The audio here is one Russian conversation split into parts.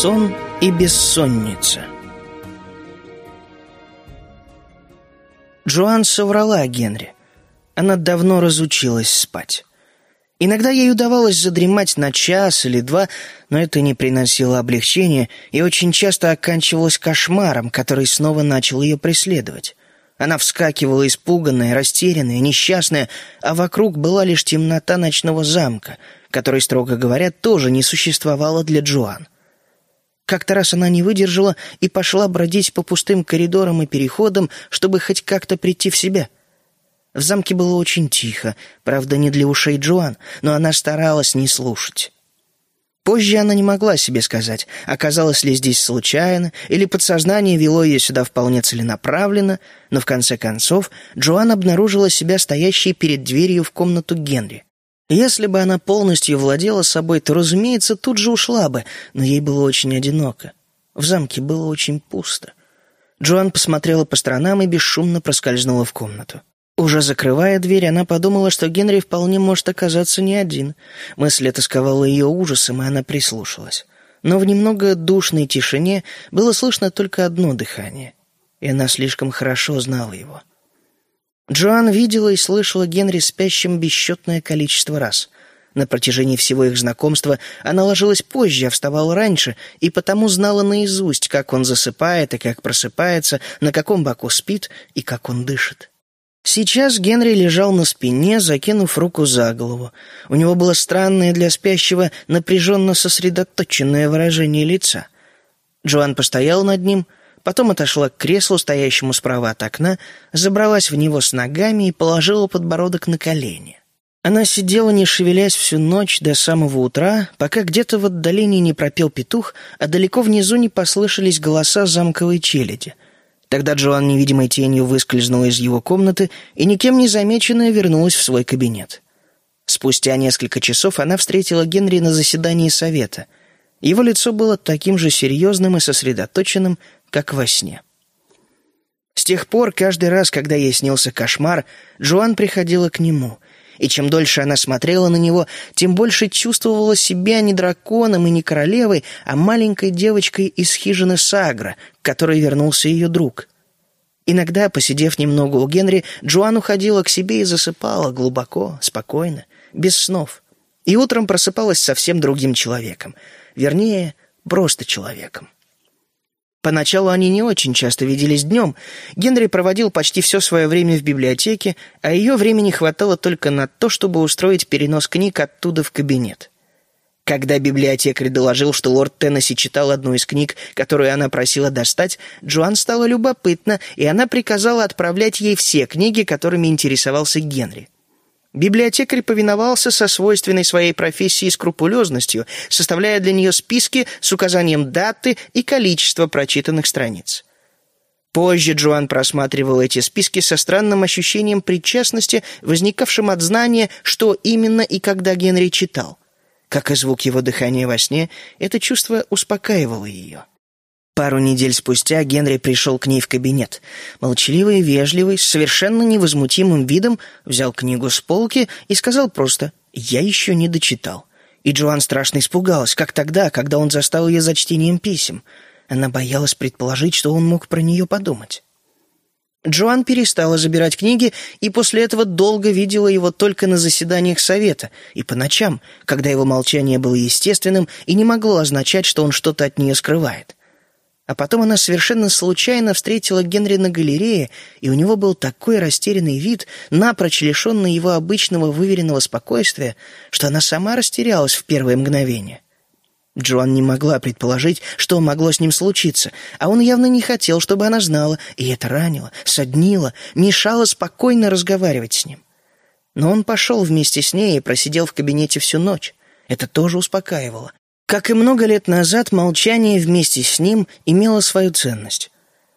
Сон и бессонница. Джоан соврала Генри. Она давно разучилась спать. Иногда ей удавалось задремать на час или два, но это не приносило облегчения и очень часто оканчивалось кошмаром, который снова начал ее преследовать. Она вскакивала испуганная, растерянная, несчастная, а вокруг была лишь темнота ночного замка, который, строго говоря, тоже не существовало для Джоан. Как-то раз она не выдержала и пошла бродить по пустым коридорам и переходам, чтобы хоть как-то прийти в себя. В замке было очень тихо, правда, не для ушей Джоан, но она старалась не слушать. Позже она не могла себе сказать, оказалось ли здесь случайно, или подсознание вело ее сюда вполне целенаправленно, но в конце концов Джоан обнаружила себя стоящей перед дверью в комнату Генри. Если бы она полностью владела собой, то, разумеется, тут же ушла бы, но ей было очень одиноко. В замке было очень пусто. Джоан посмотрела по сторонам и бесшумно проскользнула в комнату. Уже закрывая дверь, она подумала, что Генри вполне может оказаться не один. Мысль эта сковала ее ужасом, и она прислушалась. Но в немного душной тишине было слышно только одно дыхание, и она слишком хорошо знала его. Джоан видела и слышала Генри спящим бесчетное количество раз. На протяжении всего их знакомства она ложилась позже, а вставала раньше, и потому знала наизусть, как он засыпает и как просыпается, на каком боку спит и как он дышит. Сейчас Генри лежал на спине, закинув руку за голову. У него было странное для спящего напряженно сосредоточенное выражение лица. Джоан постояла над ним, потом отошла к креслу, стоящему справа от окна, забралась в него с ногами и положила подбородок на колени. Она сидела, не шевелясь, всю ночь до самого утра, пока где-то в отдалении не пропел петух, а далеко внизу не послышались голоса замковой челяди. Тогда Джоан невидимой тенью выскользнула из его комнаты и, никем не замеченная, вернулась в свой кабинет. Спустя несколько часов она встретила Генри на заседании совета. Его лицо было таким же серьезным и сосредоточенным, как во сне. С тех пор, каждый раз, когда ей снился кошмар, Джоан приходила к нему, и чем дольше она смотрела на него, тем больше чувствовала себя не драконом и не королевой, а маленькой девочкой из хижины Сагра, к которой вернулся ее друг. Иногда, посидев немного у Генри, Джоан уходила к себе и засыпала глубоко, спокойно, без снов. И утром просыпалась совсем другим человеком. Вернее, просто человеком. Поначалу они не очень часто виделись днем. Генри проводил почти все свое время в библиотеке, а ее времени хватало только на то, чтобы устроить перенос книг оттуда в кабинет. Когда библиотекарь доложил, что лорд Теннесси читал одну из книг, которую она просила достать, Джоан стало любопытно, и она приказала отправлять ей все книги, которыми интересовался Генри. Библиотекарь повиновался со свойственной своей профессией скрупулезностью, составляя для нее списки с указанием даты и количества прочитанных страниц. Позже Джоан просматривала эти списки со странным ощущением причастности, возникавшим от знания, что именно и когда Генри читал. Как и звук его дыхания во сне, это чувство успокаивало ее. Пару недель спустя Генри пришел к ней в кабинет. Молчаливый и вежливый, с совершенно невозмутимым видом, взял книгу с полки и сказал просто «Я еще не дочитал». И Джоан страшно испугалась, как тогда, когда он застал ее за чтением писем. Она боялась предположить, что он мог про нее подумать. Джоан перестала забирать книги и после этого долго видела его только на заседаниях совета и по ночам, когда его молчание было естественным и не могло означать, что он что-то от нее скрывает. А потом она совершенно случайно встретила Генри на галерее, и у него был такой растерянный вид, напрочь лишенный его обычного выверенного спокойствия, что она сама растерялась в первое мгновение. Джоан не могла предположить, что могло с ним случиться, а он явно не хотел, чтобы она знала, и это ранило, соднило, мешало спокойно разговаривать с ним. Но он пошел вместе с ней и просидел в кабинете всю ночь. Это тоже успокаивало. Как и много лет назад, молчание вместе с ним имело свою ценность.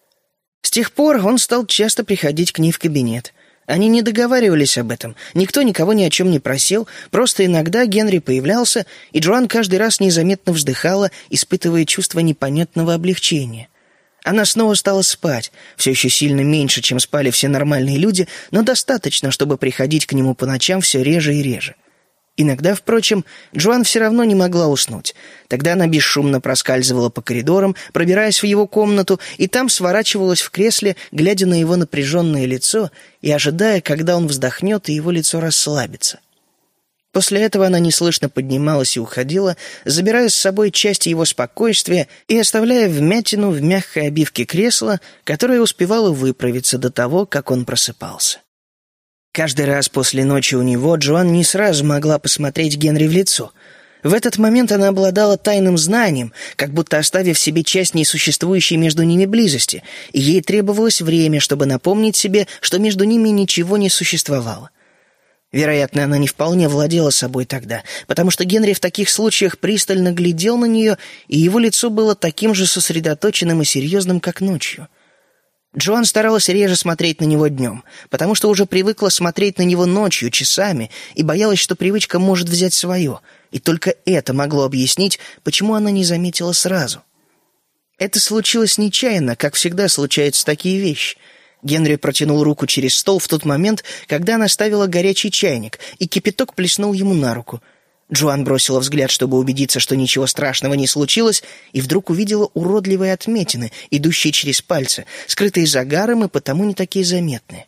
С тех пор он стал часто приходить к ней в кабинет. Они не договаривались об этом, никто никого ни о чем не просил, просто иногда Генри появлялся, и Джоан каждый раз незаметно вздыхала, испытывая чувство непонятного облегчения. Она снова стала спать, все еще сильно меньше, чем спали все нормальные люди, но достаточно, чтобы приходить к нему по ночам все реже и реже. Иногда, впрочем, Джоан все равно не могла уснуть. Тогда она бесшумно проскальзывала по коридорам, пробираясь в его комнату, и там сворачивалась в кресле, глядя на его напряженное лицо и ожидая, когда он вздохнет и его лицо расслабится. После этого она неслышно поднималась и уходила, забирая с собой часть его спокойствия и оставляя вмятину в мягкой обивке кресла, которая успевала выправиться до того, как он просыпался. Каждый раз после ночи у него Джоан не сразу могла посмотреть Генри в лицо. В этот момент она обладала тайным знанием, как будто оставив себе часть несуществующей между ними близости, и ей требовалось время, чтобы напомнить себе, что между ними ничего не существовало. Вероятно, она не вполне владела собой тогда, потому что Генри в таких случаях пристально глядел на нее, и его лицо было таким же сосредоточенным и серьезным, как ночью. Джоан старалась реже смотреть на него днем, потому что уже привыкла смотреть на него ночью, часами, и боялась, что привычка может взять свое, и только это могло объяснить, почему она не заметила сразу. Это случилось нечаянно, как всегда случаются такие вещи. Генри протянул руку через стол в тот момент, когда она ставила горячий чайник, и кипяток плеснул ему на руку. Джоан бросила взгляд, чтобы убедиться, что ничего страшного не случилось, и вдруг увидела уродливые отметины, идущие через пальцы, скрытые загаром и потому не такие заметные.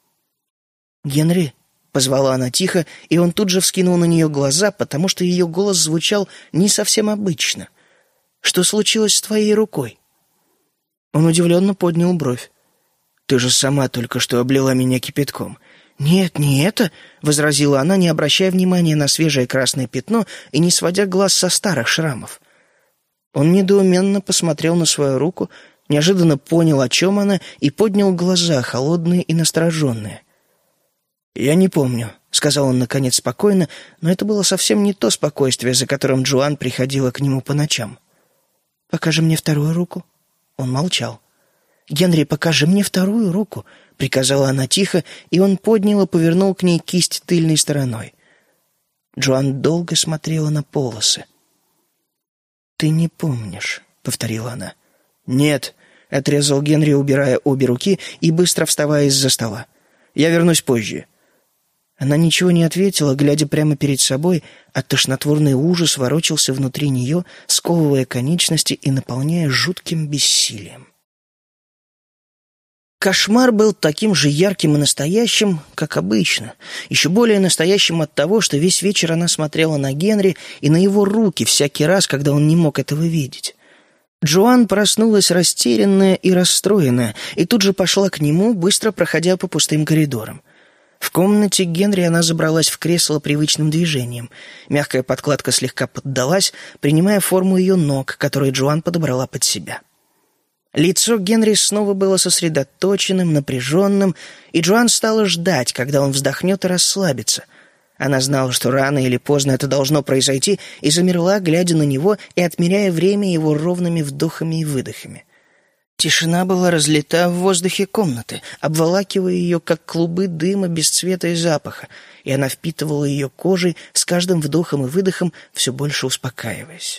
«Генри», — позвала она тихо, и он тут же вскинул на нее глаза, потому что ее голос звучал не совсем обычно. «Что случилось с твоей рукой?» Он удивленно поднял бровь. «Ты же сама только что облила меня кипятком». «Нет, не это», — возразила она, не обращая внимания на свежее красное пятно и не сводя глаз со старых шрамов. Он недоуменно посмотрел на свою руку, неожиданно понял, о чем она, и поднял глаза, холодные и настороженные. «Я не помню», — сказал он наконец спокойно, но это было совсем не то спокойствие, за которым Джоан приходила к нему по ночам. «Покажи мне вторую руку». Он молчал. «Генри, покажи мне вторую руку», — приказала она тихо, и он поднял и повернул к ней кисть тыльной стороной. Джоан долго смотрела на полосы. «Ты не помнишь», — повторила она. «Нет», — отрезал Генри, убирая обе руки и быстро вставая из-за стола. «Я вернусь позже». Она ничего не ответила, глядя прямо перед собой, а тошнотворный ужас ворочался внутри нее, сковывая конечности и наполняя жутким бессилием. Кошмар был таким же ярким и настоящим, как обычно. Еще более настоящим от того, что весь вечер она смотрела на Генри и на его руки всякий раз, когда он не мог этого видеть. Джоан проснулась растерянная и расстроенная, и тут же пошла к нему, быстро проходя по пустым коридорам. В комнате Генри она забралась в кресло привычным движением. Мягкая подкладка слегка поддалась, принимая форму ее ног, которые Джоан подобрала под себя. Лицо Генри снова было сосредоточенным, напряженным, и Джоан стала ждать, когда он вздохнет и расслабится. Она знала, что рано или поздно это должно произойти, и замерла, глядя на него и отмеряя время его ровными вдохами и выдохами. Тишина была разлита в воздухе комнаты, обволакивая ее, как клубы дыма без цвета и запаха, и она впитывала ее кожей, с каждым вдохом и выдохом все больше успокаиваясь.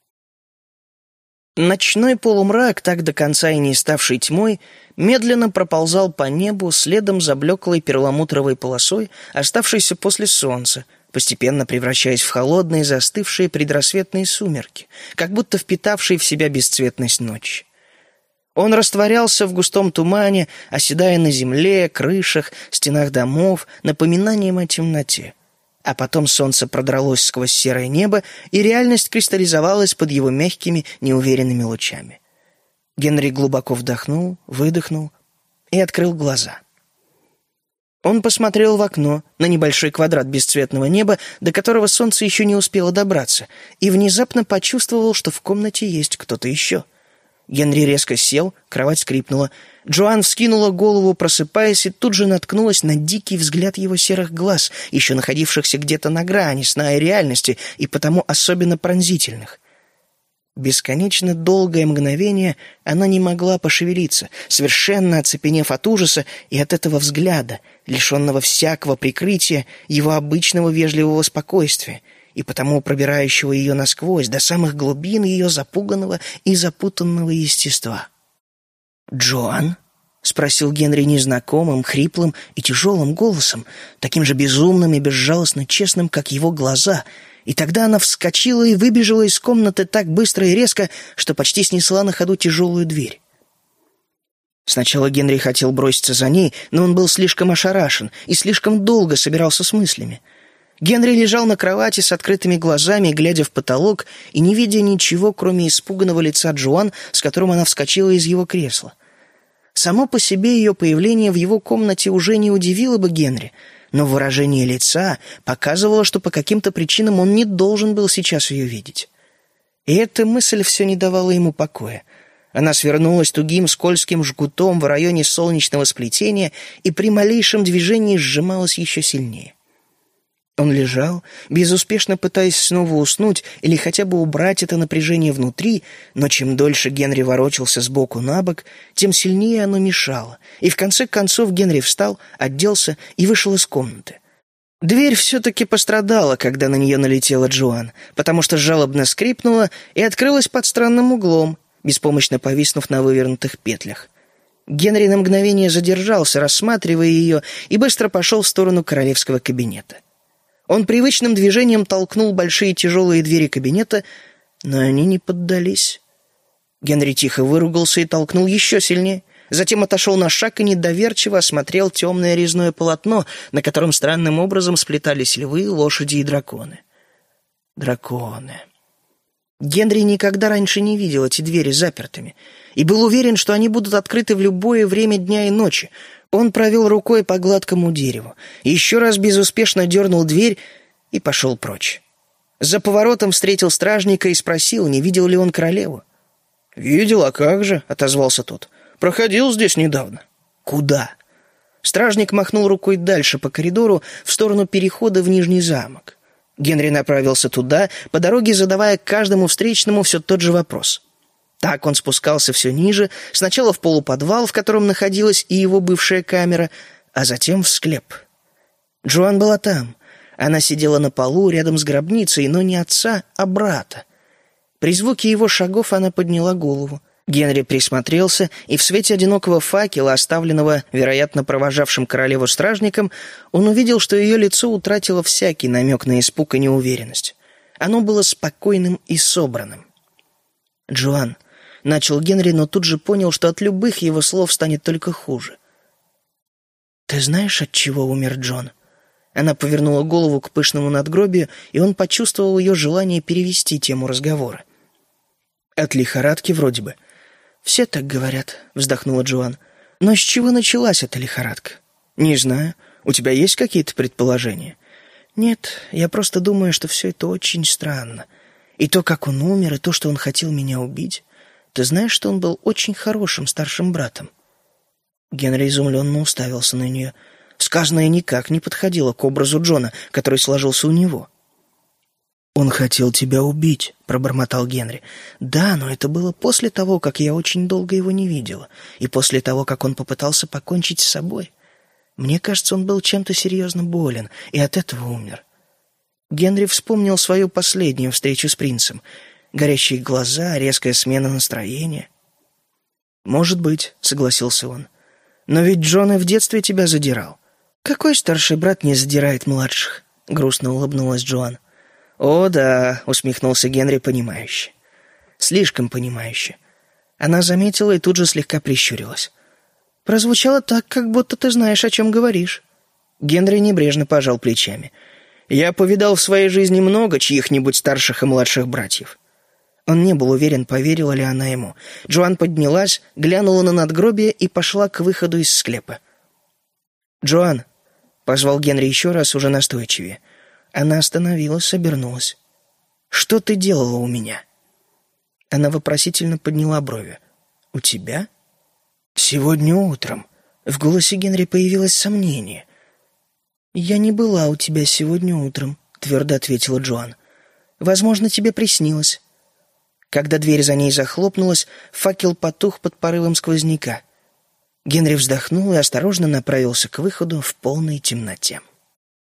Ночной полумрак, так до конца и не ставший тьмой, медленно проползал по небу следом за блеклой перламутровой полосой, оставшейся после солнца, постепенно превращаясь в холодные, застывшие предрассветные сумерки, как будто впитавшие в себя бесцветность ночи. Он растворялся в густом тумане, оседая на земле, крышах, стенах домов, напоминанием о темноте. А потом солнце продралось сквозь серое небо, и реальность кристаллизовалась под его мягкими, неуверенными лучами. Генри глубоко вдохнул, выдохнул и открыл глаза. Он посмотрел в окно на небольшой квадрат бесцветного неба, до которого солнце еще не успело добраться, и внезапно почувствовал, что в комнате есть кто-то еще. Генри резко сел, кровать скрипнула. Джоан вскинула голову, просыпаясь, и тут же наткнулась на дикий взгляд его серых глаз, еще находившихся где-то на грани сна и реальности, и потому особенно пронзительных. Бесконечно долгое мгновение она не могла пошевелиться, совершенно оцепенев от ужаса и от этого взгляда, лишенного всякого прикрытия, его обычного вежливого спокойствия, и потому пробирающего ее насквозь до самых глубин ее запуганного и запутанного естества. «Джоан?» — спросил Генри незнакомым, хриплым и тяжелым голосом, таким же безумным и безжалостно честным, как его глаза. И тогда она вскочила и выбежала из комнаты так быстро и резко, что почти снесла на ходу тяжелую дверь. Сначала Генри хотел броситься за ней, но он был слишком ошарашен и слишком долго собирался с мыслями. Генри лежал на кровати с открытыми глазами, глядя в потолок и не видя ничего, кроме испуганного лица Джоан, с которым она вскочила из его кресла. Само по себе ее появление в его комнате уже не удивило бы Генри, но выражение лица показывало, что по каким-то причинам он не должен был сейчас ее видеть. И эта мысль все не давала ему покоя. Она свернулась тугим скользким жгутом в районе солнечного сплетения и при малейшем движении сжималась еще сильнее. Он лежал, безуспешно пытаясь снова уснуть или хотя бы убрать это напряжение внутри, но чем дольше Генри ворочался сбоку на бок, тем сильнее оно мешало, и в конце концов Генри встал, оделся и вышел из комнаты. Дверь все-таки пострадала, когда на нее налетела Джоан, потому что жалобно скрипнула и открылась под странным углом, беспомощно повиснув на вывернутых петлях. Генри на мгновение задержался, рассматривая ее, и быстро пошел в сторону королевского кабинета. Он привычным движением толкнул большие тяжелые двери кабинета, но они не поддались. Генри тихо выругался и толкнул еще сильнее. Затем отошел на шаг и недоверчиво осмотрел темное резное полотно, на котором странным образом сплетались львы, лошади и драконы. Драконы. Генри никогда раньше не видел эти двери запертыми и был уверен, что они будут открыты в любое время дня и ночи. Он провел рукой по гладкому дереву, еще раз безуспешно дернул дверь и пошел прочь. За поворотом встретил стражника и спросил, не видел ли он королеву. «Видел, а как же?» — отозвался тот. «Проходил здесь недавно». «Куда?» Стражник махнул рукой дальше по коридору в сторону перехода в Нижний замок. Генри направился туда, по дороге задавая каждому встречному все тот же вопрос. Так он спускался все ниже, сначала в полуподвал, в котором находилась и его бывшая камера, а затем в склеп. Джоан была там. Она сидела на полу рядом с гробницей, но не отца, а брата. При звуке его шагов она подняла голову. Генри присмотрелся, и в свете одинокого факела, оставленного, вероятно, провожавшим королеву стражником, он увидел, что ее лицо утратило всякий намек на испуг и неуверенность. Оно было спокойным и собранным. «Джоан», — начал Генри, но тут же понял, что от любых его слов станет только хуже. «Ты знаешь, от чего умер Джон?» Она повернула голову к пышному надгробию, и он почувствовал ее желание перевести тему разговора. «От лихорадки вроде бы». «Все так говорят», — вздохнула Джоан. «Но с чего началась эта лихорадка?» «Не знаю. У тебя есть какие-то предположения?» «Нет, я просто думаю, что все это очень странно. И то, как он умер, и то, что он хотел меня убить. Ты знаешь, что он был очень хорошим старшим братом?» Генри изумленно уставился на нее. Сказанное никак не подходило к образу Джона, который сложился у него. «Он хотел тебя убить», — пробормотал Генри. «Да, но это было после того, как я очень долго его не видела, и после того, как он попытался покончить с собой. Мне кажется, он был чем-то серьезно болен, и от этого умер». Генри вспомнил свою последнюю встречу с принцем. Горящие глаза, резкая смена настроения. «Может быть», — согласился он. «Но ведь Джон и в детстве тебя задирал». «Какой старший брат не задирает младших?» — грустно улыбнулась Джоан. «О, да», — усмехнулся Генри понимающе. «Слишком понимающе». Она заметила и тут же слегка прищурилась. «Прозвучало так, как будто ты знаешь, о чем говоришь». Генри небрежно пожал плечами. «Я повидал в своей жизни много чьих-нибудь старших и младших братьев». Он не был уверен, поверила ли она ему. Джоан поднялась, глянула на надгробие и пошла к выходу из склепа. «Джоан», — позвал Генри еще раз, уже настойчивее. Она остановилась, обернулась. «Что ты делала у меня?» Она вопросительно подняла брови. «У тебя?» «Сегодня утром». В голосе Генри появилось сомнение. «Я не была у тебя сегодня утром», — твердо ответила Джоан. «Возможно, тебе приснилось». Когда дверь за ней захлопнулась, факел потух под порывом сквозняка. Генри вздохнул и осторожно направился к выходу в полной темноте.